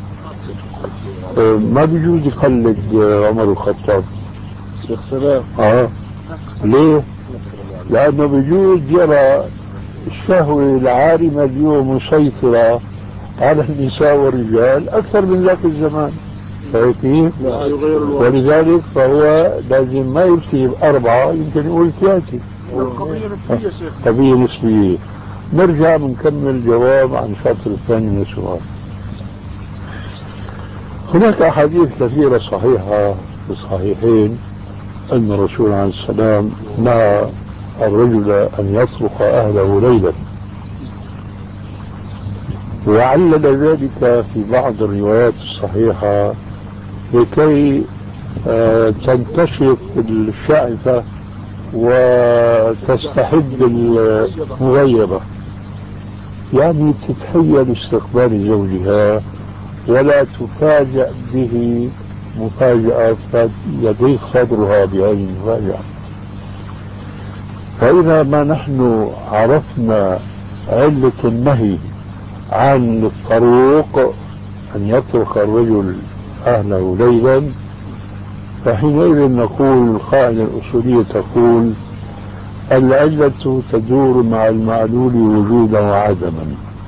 ما بيجوز يقلد عمر الخطاب. شيخ سلام. اه ليه؟ لأنه بيجوز يرى الشهوة العارمة اليوم مسيطرة على النساء والرجال أكثر من ذاك الزمان. فهيك؟ ولذلك فهو لازم ما يفتي بأربعة، يمكن يقول ثلاثة. قضية نسبية شيخ. قضية نسبية. نرجع بنكمل جواب عن الشطر الثاني من السؤال. هناك أحاديث كثيرة صحيحة في الصحيحين أن الرسول عليه السلام نهى الرجل أن يطرق أهله ليلا، وعلل ذلك في بعض الروايات الصحيحة لكي تنتشط الشائفة وتستحد المغيبة، يعني تتحيل استقبال زوجها ولا تفاجأ به مفاجأة يضيق صدرها بهذه المفاجأة. فإذا ما نحن عرفنا علة النهي عن الطروق أن يطرق الرجل أهله ليلا، فحينئذ نقول القاعدة الأصولية تقول العلة تدور مع المعلول وجودا وعدما،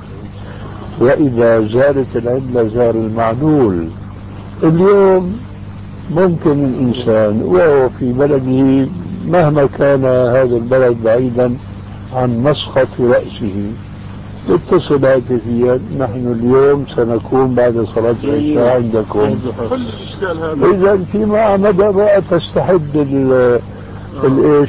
وإذا زالت العلة زال المعلول. اليوم ممكن الإنسان وهو في بلده مهما كان هذا البلد بعيدا عن مسقط رأسه اتصل هاتفيا، نحن اليوم سنكون بعد صلاة العشاء عندكم. إذا فيما مدى بقى تستحد ال الايش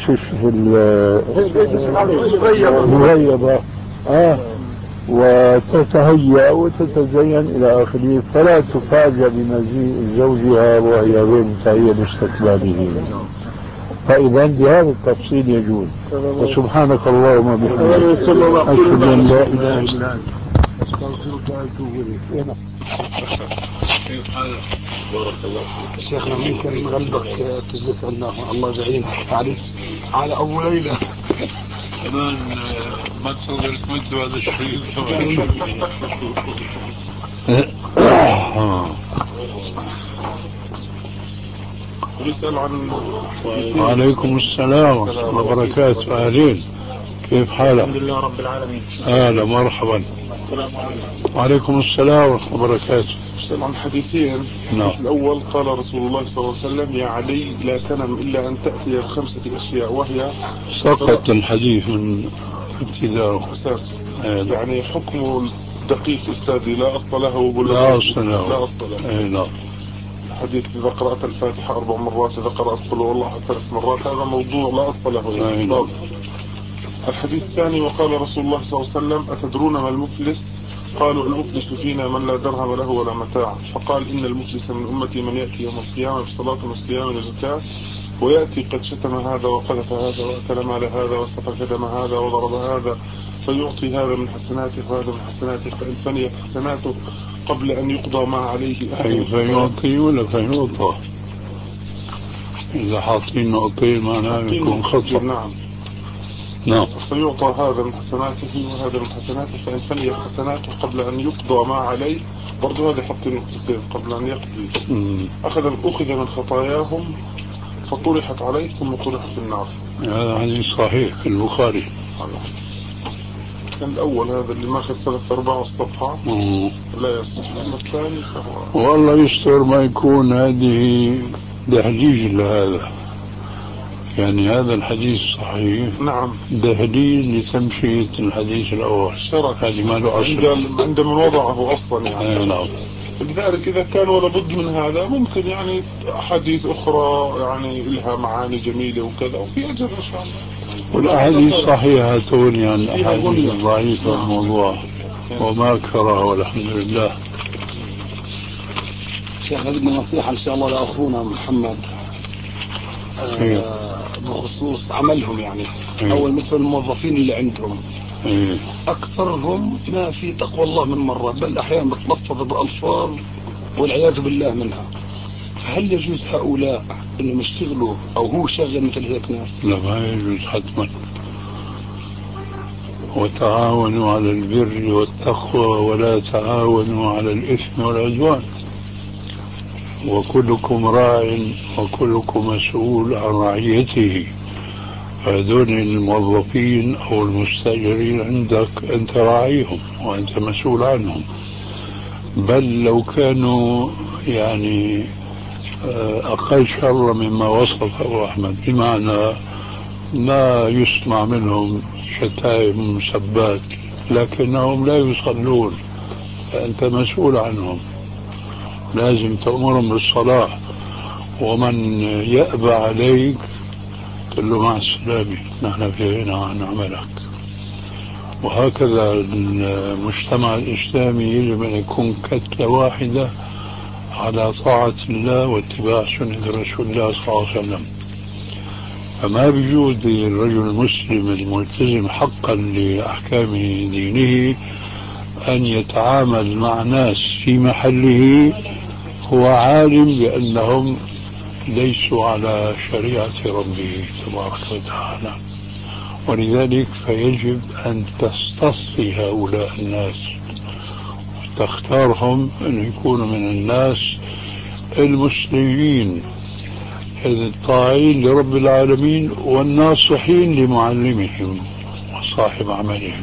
المغيبة اه وتتهيأ وتتزين إلى آخره، فلا تفاجأ بمجيء زوجها وهي غير متهيئة لاستقباله. فإذا بهذا التفصيل يجوز. وسبحانك اللهم وبحمدك أشهد أن لا إله إلا أنت أستغفرك وأتوب إليك. شيخنا ممكن نغلبك تجلس عندنا الله يعينك معلش على أبو ليلى كمان ما تقدر تمد هذا الشريط. نسأل عن وعليكم السلام ورحمة الله وبركاته. أهلين، كيف حالك؟ الحمد لله رب العالمين. أهلا مرحبا. السلام عليكم. وعليكم السلام ورحمة الله وبركاته. نسأل عن حديثين. نعم. الأول قال رسول الله صلى الله عليه وسلم يا علي لا تنم إلا أن تأتي بخمسة أشياء، وهي سقط الحديث من ابتداء أساس يعني حكم دقيق أستاذي لا أصل له. لا أصل له. لا أصل له. أي نعم. حديث إذا قرأت الفاتحة أربع مرات إذا قرأت قل هو الله ثلاث مرات، هذا موضوع لا أصل له يعني. الحديث الثاني وقال رسول الله صلى الله عليه وسلم أتدرون ما المفلس؟ قالوا المفلس فينا من لا درهم له ولا متاع، فقال إن المفلس من أمتي من يأتي يوم القيامة بصلاة وصيام وزكاة ويأتي قد شتم هذا وقذف هذا وأكل مال هذا وسفك دم هذا وضرب هذا، فيعطي هذا من حسناته وهذا من حسناته، فإن فنيت حسناته قبل أن يقضى ما عليه أحد. فيعطي ولا فيعطى؟ إذا حاطين نقطين معناه يكون خطأ. نعم نعم. فيعطى هذا من حسناته وهذا من حسناته، فإن فنيت حسناته قبل أن يقضى ما عليه، برضو هذا حط نقطتين قبل أن يقضي، أخذ أخذ من خطاياهم فطرحت عليه ثم طرح في النار. هذا حديث صحيح في البخاري. الأول هذا اللي ماخذ ثلاث أرباع الصفحة لا يصح، أما الثاني فهو والله يستر ما يكون هذه دهليج لهذا، يعني هذا الحديث صحيح. نعم. دهليج لتمشية الحديث الأول. شرط هذه ما له أصل عند من وضعه أصلا يعني. نعم. لذلك إذا كان ولا بد من هذا ممكن يعني أحاديث أخرى يعني لها معاني جميلة وكذا وفي أجر إن شاء الله. والأحاديث صحيحة تغني عن الأحاديث الضعيفة الموضوع وما أكثرها والحمد لله. شيخنا بدنا نصيحة إن شاء الله لأخونا محمد آه بخصوص عملهم يعني. أيه. أول مثل الموظفين اللي عندهم أيه. أكثرهم ما في تقوى الله من مرة، بل أحيانا بتلفظ بألفاظ والعياذ بالله منها. هل يجوز هؤلاء انهم يشتغلوا او هو شاغل مثل هيك ناس؟ لا ما يجوز حتما. وتعاونوا على البر والتقوى ولا تعاونوا على الإثم والعدوان، وكلكم راع وكلكم مسؤول عن رعيته. هذول الموظفين أو المستأجرين عندك أنت راعيهم وأنت مسؤول عنهم، بل لو كانوا يعني أقل شر مما وصف أبو أحمد، بمعنى ما يسمع منهم شتائم مسبات لكنهم لا يصلون، فأنت مسؤول عنهم، لازم تأمرهم بالصلاة، ومن يأبى عليك قل له مع السلامة نحن في غنى عن عملك. وهكذا المجتمع الإسلامي يجب أن يكون كتلة واحدة على طاعة الله واتباع سنة رسول الله صلى الله عليه وسلم. فما بيجوز للرجل المسلم الملتزم حقا لأحكام دينه أن يتعامل مع ناس في محله هو عالم بأنهم ليسوا على شريعة ربه تبارك وتعالى. ولذلك فيجب أن تستصفي هؤلاء الناس وتختارهم أن يكونوا من الناس المسلمين الطاعين لرب العالمين والناصحين لمعلمهم وصاحب عملهم.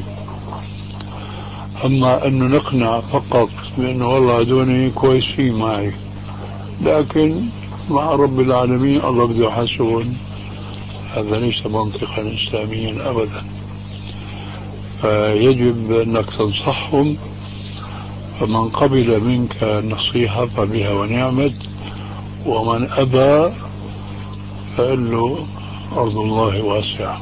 أما أن نقنع فقط بأنه والله هذول كويسين معي لكن مع رب العالمين الله بده يحاسبهم، هذا ليس منطقا إسلاميا أبدا. فيجب أنك تنصحهم، فمن قبل منك النصيحة فبها ونعمت، ومن أبى فقال له أرض الله واسعة.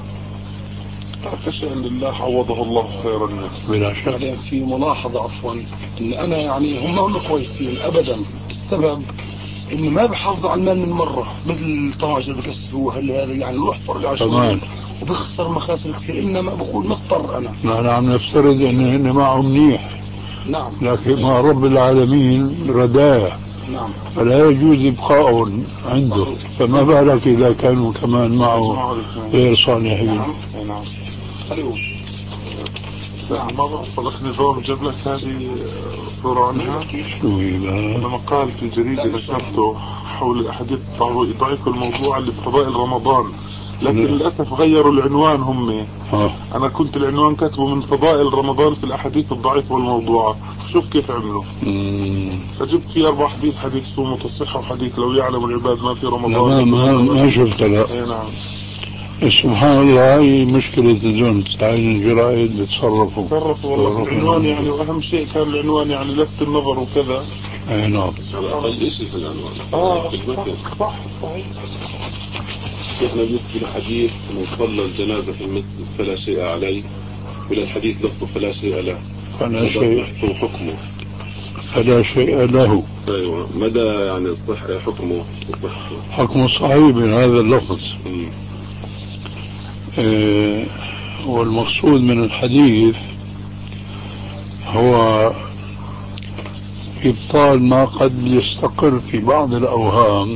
فشأن لله عوضه الله خيرا. بلا شك. في ملاحظة عفوا إن أنا يعني هم هم كويسين أبدا، السبب إنه ما بحافظوا على المال من مرة، مثل طواجر بكسروا هل هذا يعني يحفر العشرين وبخسر مخاسر كثير، إنما بقول مضطر أنا. نحن عم نفترض إنه هن معه منيح. نعم. لكن مع رب العالمين رداية. نعم. فلا يجوز إبقاء عنده، فما بالك إذا كانوا كمان معه غير صالحين. نعم. نعم. حلو. نعم. مرة صدق نظام جاب لك هذه صورة عنها. شو هي بقى؟ مقال في الجريدة نشرته حول أحاديث ضعيف الموضوع اللي بفضائل رمضان، لكن للأسف غيروا العنوان هم. آه. أنا كنت العنوان كاتبه من فضائل رمضان في الأحاديث الضعيفة والموضوعة. شوف كيف عملوا. فجبت في أربع حديث، حديث صوم الصحة وحديث لو يعلم العباد ما في رمضان. لا ما, ما شفت. لا. اي نعم. سبحان الله، هي مشكلة الزون تعين الجرائد بتصرفوا تصرفوا والله في العنوان يعني، وأهم شيء كان العنوان يعني لفت النظر وكذا. اي نعم. ايش في العنوان؟ اه صح صحيح. شيخنا بالنسبة للحديث من صلى الجنازة في المسجد فلا شيء عليه، ولا الحديث لفظه فلا شيء له، فلا شيء حكمه فلا شيء له. ايوه مدى يعني الصح حكمه حكمه صحيح بهذا اللفظ. إيه والمقصود من الحديث هو إبطال ما قد يستقر في بعض الأوهام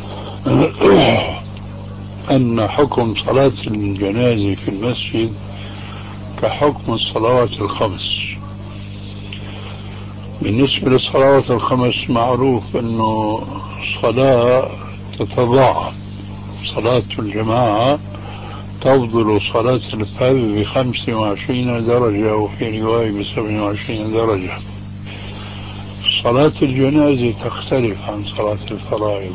أن حكم صلاة الجنازة في المسجد كحكم الصلوات الخمس. بالنسبة للصلوات الخمس معروف أنه صلاة تتضاعف. صلاة الجماعة تفضل صلاة الفرد بخمس وعشرين درجة وفي رواية بسبع وعشرين درجة. صلاة الجنازة تختلف عن صلاة الفرائض،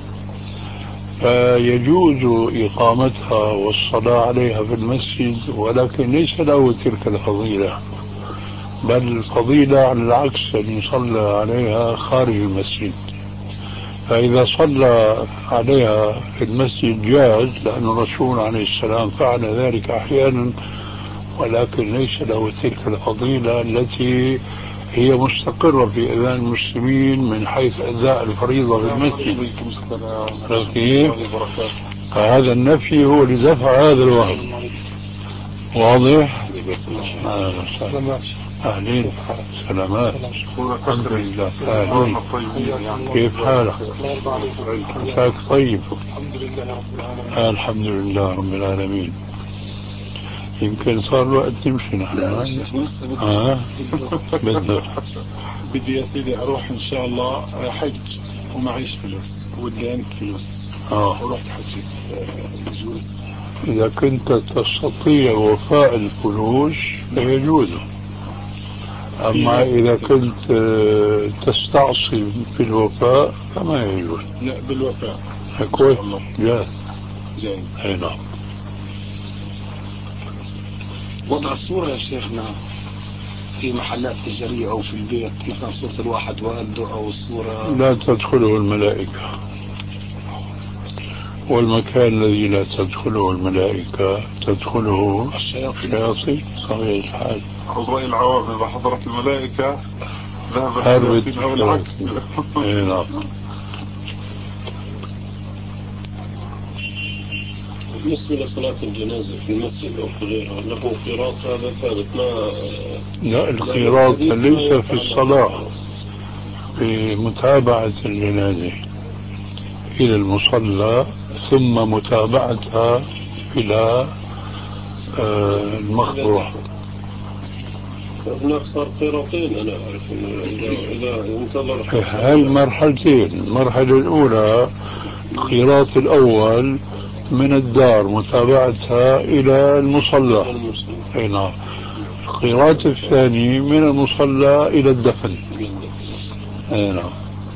فيجوز إقامتها والصلاة عليها في المسجد، ولكن ليس له تلك الفضيلة، بل الفضيلة على العكس أن يصلى عليها خارج المسجد. فإذا صلى عليها في المسجد جاز، لأن الرسول عليه السلام فعل ذلك أحيانا، ولكن ليس له تلك الفضيلة التي هي مستقرة في أذهان المسلمين من حيث أداء الفريضة في المسجد. كيف؟ فهذا النفي هو لدفع هذا الوهم. واضح؟ أهلين سلامات. الحمد لله. أهلين كيف حالك؟ عساك طيب؟ الحمد لله رب العالمين. يمكن صار الوقت نمشي نحن. ها؟ بدك بدي يا سيدي اروح ان شاء الله حج ومعيش فلوس ودي انت فلوس. اه ورحت حجي. يجوز؟ إذا كنت تستطيع وفاء الفلوس فيجوز، أما إذا كنت تستعصي في الوفاء فما يجوز. لا بالوفاء. كويس. جاهز. جاهز. أي نعم. وضع الصورة يا شيخنا في محلات تجارية أو في البيت، مثلا صورة الواحد والده أو الصورة، لا تدخله الملائكة، والمكان الذي لا تدخله الملائكة تدخله الشياطين. صحيح الحال. رأي العوام إذا حضرت الملائكة ذهب الشياطين أو العكس. اي نعم. بالنسبة لصلاة الجنازة في المسجد أو في غيرها له قراط هذا ثابت؟ ما لا القراط ليس في الصلاة، في متابعة الجنازة إلى المصلى ثم متابعتها إلى آه المقبرة. هناك صار قراطين أنا أعرف إنه إذا إذا انتظر هاي مرحلتين. المرحلة الأولى القراط الأول من الدار متابعتها إلى المصلى. أي نعم. القراط الثاني من المصلى إلى الدفن. أي نعم.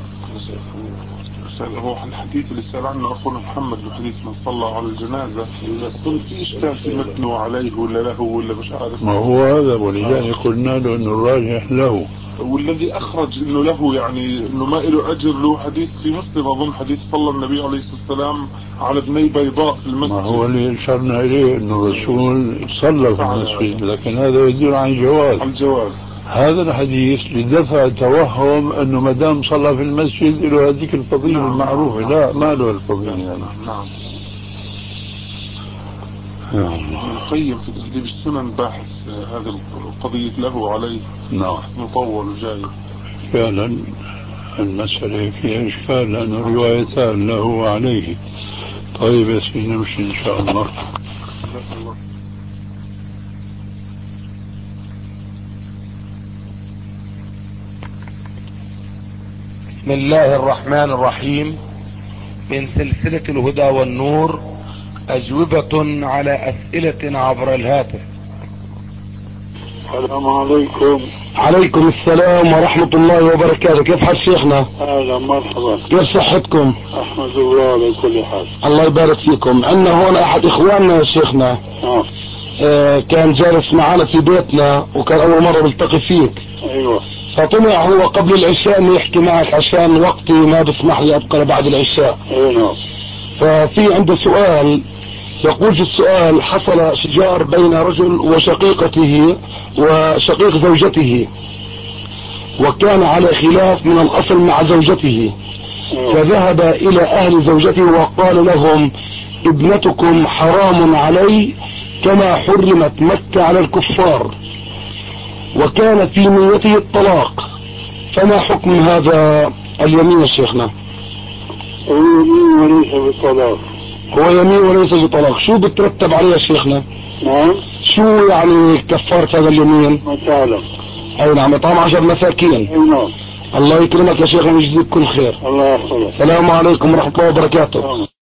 هو الحديث اللي سأل عنه أخونا محمد الحديث من صلى على الجنازة الصلاة في إشكال في متنه عليه ولا له ولا مش عارف. ما هو هذا ولذلك قلنا له إنه الراجح له. والذي أخرج إنه له يعني إنه ما له أجر له حديث في مسلم أظن حديث صلى النبي عليه الصلاة والسلام على ابني بيضاء في المسجد. ما هو اللي أشرنا إليه إنه الرسول صلى في المسجد، لكن هذا يدل عن الجواز. الجواز. هذا الحديث لدفع توهم انه ما دام صلى في المسجد له هذيك الفضيله. نعم المعروفه. نعم. لا ما له الفضيله. يعني. نعم. نعم. ابن القيم في تهذيب السنن باحث هذه القضيه له عليه. نعم. مطول وجاي. فعلا المساله فيها اشكال لانه روايتان له وعليه. طيب يا سيدي نمشي ان شاء الله. بسم الله الرحمن الرحيم. من سلسلة الهدى والنور، أجوبة على أسئلة عبر الهاتف. السلام عليكم. عليكم السلام ورحمة الله وبركاته. كيف حال شيخنا؟ اهلا مرحبا. كيف صحتكم؟ احمد الله على كل حال. الله يبارك فيكم. عندنا هون احد اخواننا يا شيخنا. اه. آه كان جالس معنا في بيتنا وكان اول مرة بلتقي فيك. ايوه. فطمع هو قبل العشاء انه يحكي معك عشان وقتي ما بسمح لي ابقى بعد العشاء. ايوه. ففي عنده سؤال. يقول في السؤال: حصل شجار بين رجل وشقيقته وشقيق زوجته، وكان على خلاف من الاصل مع زوجته، فذهب الى اهل زوجته وقال لهم ابنتكم حرام علي كما حرمت مكة على الكفار، وكان في نيته الطلاق، فما حكم هذا اليمين يا شيخنا؟ هو يمين وليس بطلاق. هو يمين وليس بطلاق، شو بترتب عليه يا شيخنا؟ نعم. شو يعني كفارة هذا اليمين؟ ما تعلم. اي نعم، اطعام عشر مساكين. نعم. الله يكرمك يا شيخنا ويجزيك كل خير. الله يحفظك. السلام عليكم ورحمة الله وبركاته.